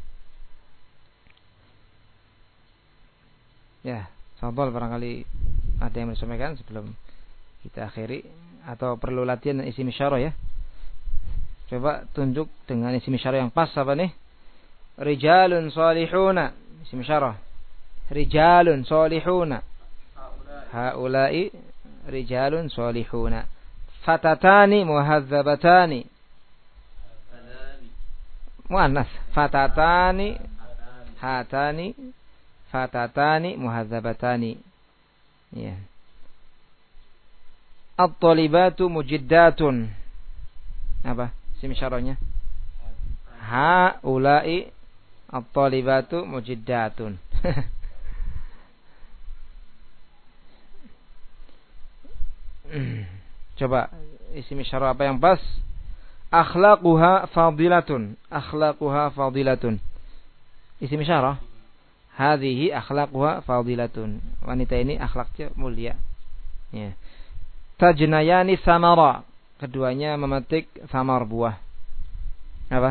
Ya, sampel barangkali ada yang disampaikan sebelum kita akhiri atau perlu latihan isim isyarah ya. Coba tunjuk dengan isim isyarah yang pas apa nih? Rijalun salihuna. Isim isyarah. Rijalun salihuna. Haula'i rijalun salihuna. Fatatani muhadzabatani. Muannas. Fatatani hatani fatatani muhadzabatani. Ya. At-talibatu mujiddatun. Apa? Isim isyarahnya. Haula'i at-talibatu mujiddatun. Coba isim isyarah apa yang pas? Akhlaquha fadilatun. Akhlaquha fadilatun. Isim isyarah. Hadhihi akhlaquha fadilatun. Wanita ini akhlaknya mulia. Ya. Tajnayani samara. Keduanya memetik samar buah. Apa?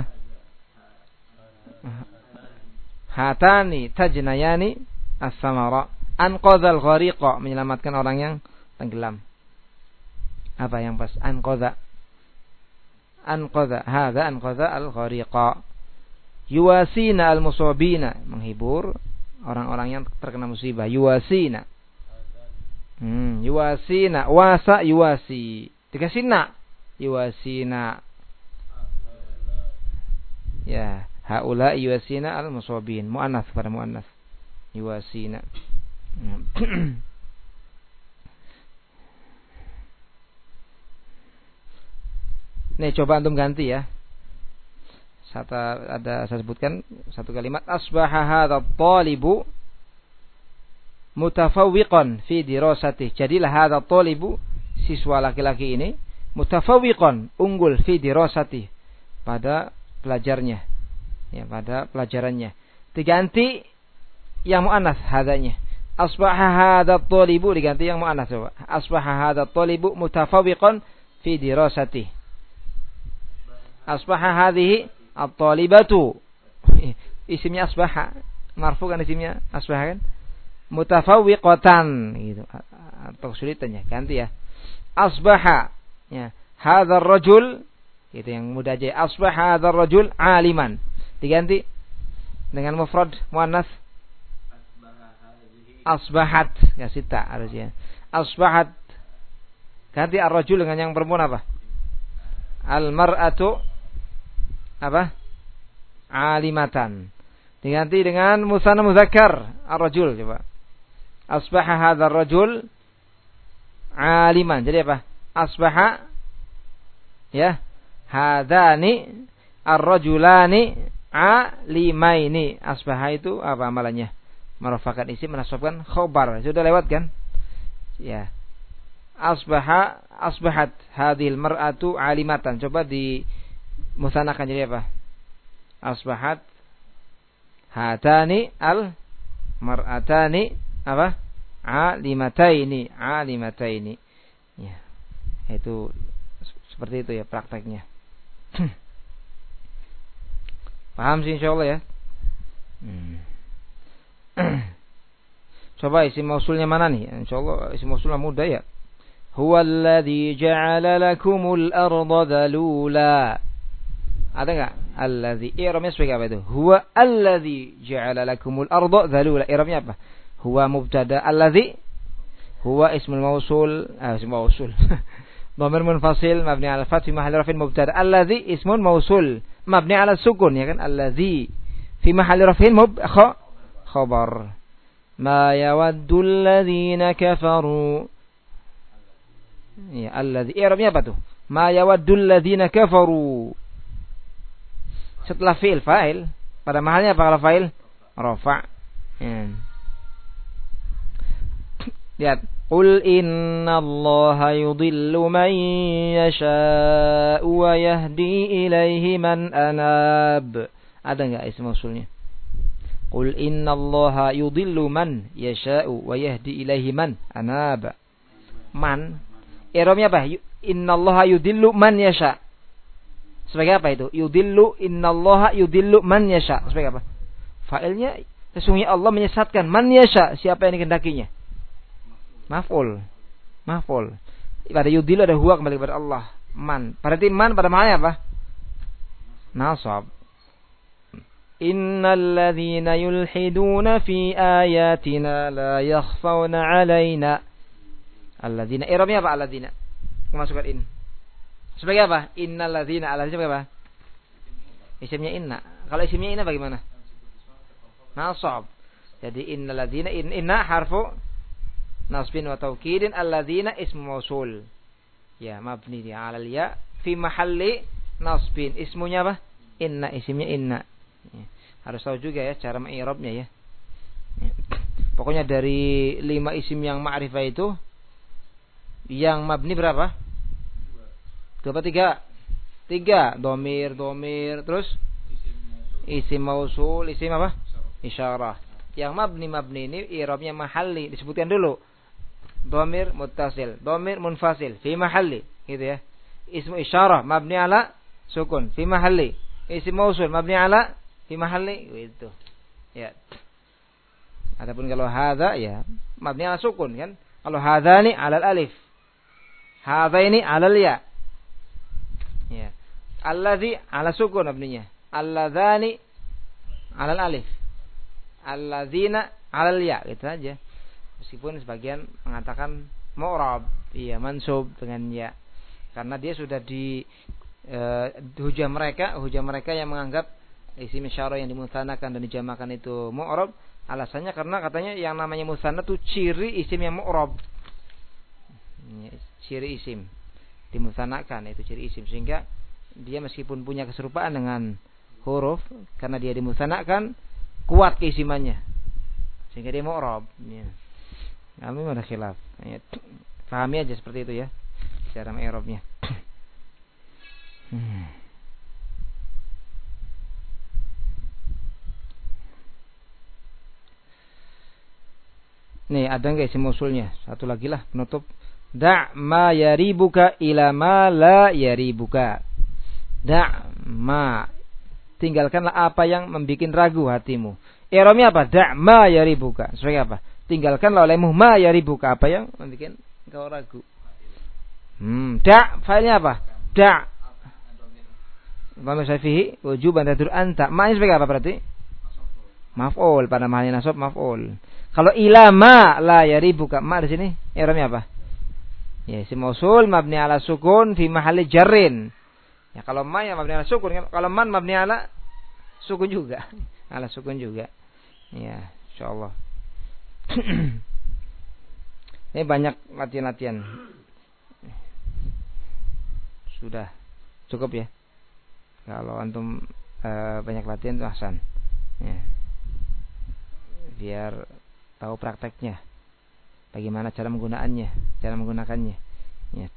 Hatani tajnayani as-samara. Anqadhal ghariqa, menyelamatkan orang yang tenggelam. Apa yang pas? Anqadha. Anqadha. Hadza anqadha al-ghariqa. Yuwasina al-musabina, menghibur orang-orang yang terkena musibah. Yuwasina. Hmm, yuwasina, wasa yuwasi. Dikasih na. Yuwasina. Ya, haula yuwasina al-musabin. Muannas pada muannas. Yuwasina. Nih coba antum ganti ya. Satu ada saya sebutkan satu kalimat, asbaha hadzal thalibu mutafawwiqan fi dirasatihi. Jadilah hadzal thalibu, siswa laki-laki ini, mutafawwiqan, unggul fi dirasatihi, pada pelajarnya. Ya, pada pelajarannya. Diganti yang muannas hadzanya. Asbaha hadzal thalibu diganti yang muannas coba. Asbaha hadzal thalibu mutafawwiqan fi dirasatihi. Asbaha hadhihi at-talibatu. Isimnya asbaha. Marfu kan isimnya asbaha kan? Mutafawwiqatan gitu. Atau kesulitannya ganti ya. Asbaha ya. Hadzal rajul, itu yang mudah aja. Asbaha hadzal rajul aliman. Diganti dengan mufrad muannas. Asbahat ya sita harusnya. Asbahat. Ganti ar-rajul dengan yang perempuan apa? Al-mar'atu apa? Alimatan. Diganti dengan musanna muzakkar ar-rajul coba. Asbaha hadzal rajul aliman. Jadi apa? Asbaha ya hadzani ar-rajulani alimaini. Asbaha itu apa amalannya? Merafakan isim, menasabkan khabar. Sudah lewat kan? Ya. Asbaha asbahat hadhil mar'atu alimatan. Coba di musanakan jadi apa? Asbahat hatani al mar'atani apa? Alimataini, alimataini. Ya. Itu seperti itu ya prakteknya. Paham sih insyaallah ya? Hmm. Coba isim mausulnya mana nih? Insyaallah isim mausulnya mudah ya. Huwa alladhi ja'ala lakumul arda dhalula. Ada enggak? Alladhi. I'rabnya sebagai apa itu? Huwa alladhi ja'ala lakumul arda dhalula. I'rabnya apa? Huwa mubtada, alladhi huwa ismul mausul, ah ismul mausul. Dhamir munfasil mabni 'ala al-fath fi mahalli raf'in mubtada. Alladhi ismun mausul mabni 'ala sukun ya kan? Alladhi fi mahalli raf'in mub khabar. Ma yawaddu alladhina kafaru. Ya, alladzi. I'rabnya apa tuh? Ma yawaddul ladzina kafaru. Setelah fi'il fa'il, pada mahalnya apa kalau fa'il? rafa'. Ya. Lihat, qul innallaha yudhillu man yasha'u wa yahdi ilaihi man anab. Ada enggak isim mausulnya? Qul innallaha yudhillu man yasha'u wa yahdi ilaihi man anab. Man, i'rabnya apa? Innallaha yudhillu man yasha'. Sebagai apa itu? Yudhillu, innallaha yudhillu man yasha'. Sebagai apa? Fa'ilnya sesungguhnya Allah menyesatkan man yasha', siapa yang dikehendakinya. Maf'ul. Maf'ul. Pada yudhillu ada huwa kembali kepada Allah. Man. Berarti man pada maknanya apa? Nasab. Innal ladzina yulhiduna fi ayatina la yakhfawna 'alaina. Alladzina. I'rabnya apa alladzina? Masukkan in. Sebagai apa? Innal ladzina. Alladzina sebagai apa? Isimnya inna. Kalau isimnya inna bagaimana? Nasab. Jadi innal ladzina, in, inna harfu nasbin wa taukidin, alladzina ismu mausul. Ya, mabni dia alal ya fi mahalli nasbin. Ismunya apa? Inna, isimnya inna. Ya. Harus tahu juga ya cara mengirabnya ya. Ya. Pokoknya dari lima isim yang ma'rifah itu yang mabni berapa? Dua atau tiga? Tiga. Domir, domir, terus isim mausul, isim apa? Isyarah. Yang mabni mabni ini i'rabnya mahalli, disebutkan dulu. Dhamir muttasil, dhamir munfasil fi mahalli, gitu ya. Ismu isyarah mabni ala sukun fi mahalli. Isim mausul mabni ala fi mahalli, gitu. Ya. Adapun kalau hadza ya mabni ala sukun kan. Kalau hadzani ala alif. Hadzaini ala ya. Ya. Alladzi ala sukun mabninya. Alladzani ala alif. Alladzina ala ya, gitu aja. Meskipun sebagian mengatakan mu'rab, iya mansub dengan ya. Karena dia sudah di uh, hujah mereka, hujah mereka yang menganggap isim isyarah yang dimutsanakan dan dijamakan itu mu'rab, alasannya karena katanya yang namanya mutsanna itu ciri isim yang mu'rab. Ciri isim dimutsanakan itu ciri isim, sehingga dia meskipun punya keserupaan dengan huruf karena dia dimutsanakan kuat keisimannya sehingga dia mu'rab. Ya. Kami ada khilaf. Ya, pahami aja seperti itu ya cara i'rabnya. Hmm. Nih ada enggak isim mausulnya? Satu lagi lah penutup. Da' ma yaribuka ila ma la yaribuka. Da' ma, tinggalkanlah apa yang membuat ragu hatimu. I'rabnya apa? Da' ma yaribuka. Sebagai apa? Tinggalkanlah olehmu ma yaribuka, apa yang membuat engkau ragu. Hmm, da' failnya apa? Da' Dhamir fihi wujuban tadur anta. Ma ini sebagai apa berarti? Maf'ul, pada mahallnya nasab maf'ul. Kalau ila ma la yaribuka, ma di sini i'rabnya apa? Ya, isim mausul mabni ala sukun fi mahalli jarrin. Ya, kalau ma ya mabni ala sukun kan? Kalau man mabni ala sukun juga. Ala sukun juga. Ya, insyaallah. Ini banyak latihan-latihan. Sudah cukup ya. Kalau antum e, banyak latihan itu ahsan. Ya. Biar tahu prakteknya. Bagaimana cara menggunakannya, cara menggunakannya. Ya.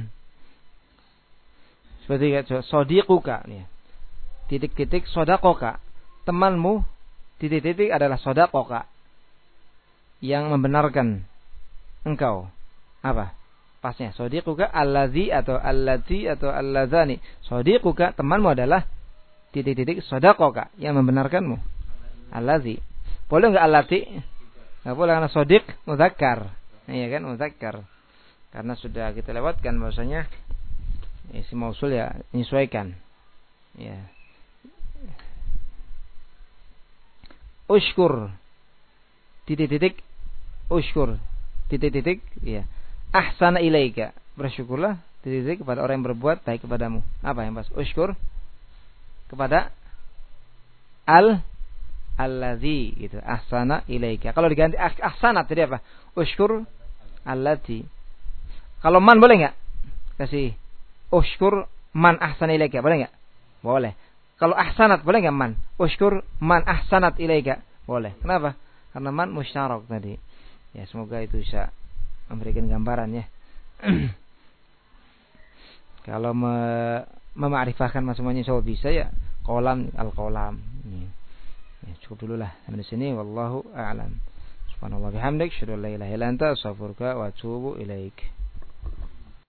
Seperti sodiquka nih. Titik-titik sodakoka. Temanmu titik-titik adalah sodakoka yang membenarkan engkau. Apa? Pasnya sodiquka allazi atau allati atau allazani. Sodiquka temanmu adalah titik-titik sodakoka yang membenarkanmu. Allazi. Boleh enggak allati? Enggak boleh karena sodiq muzakkar. Iya kan muzakkar. Karena sudah kita lewatkan bahwasanya isim mausul ya menyesuaikan. Ya. Ushkur titik-titik ushkur titik-titik ya ahsana ilaika, bersyukurlah titik-titik kepada orang yang berbuat baik kepadamu. Apa yang pas? Ushkur kepada al allazi gitu, ahsana ilaika. Kalau diganti ahsanat jadi apa? Ushkur allati. Kalau man boleh enggak? Kasih ushkur man ahsana ilaika, boleh enggak? Boleh. Kalau ahsanat boleh enggak man? Ushkur man ahsanat ilaika. Boleh. Kenapa? Karena man musyarak tadi. Ya, semoga itu bisa memberikan gambaran ya. Kalau me memakrifahkan semuanya insya Allah bisa ya. Qalam al-qalam. Ya, cukup dulu lah sampai di sini. Wallahu a'lam. Subhanallah bihamdik. Asyhadu an la ilaha illa anta astaghfiruka wa atubu ilaik.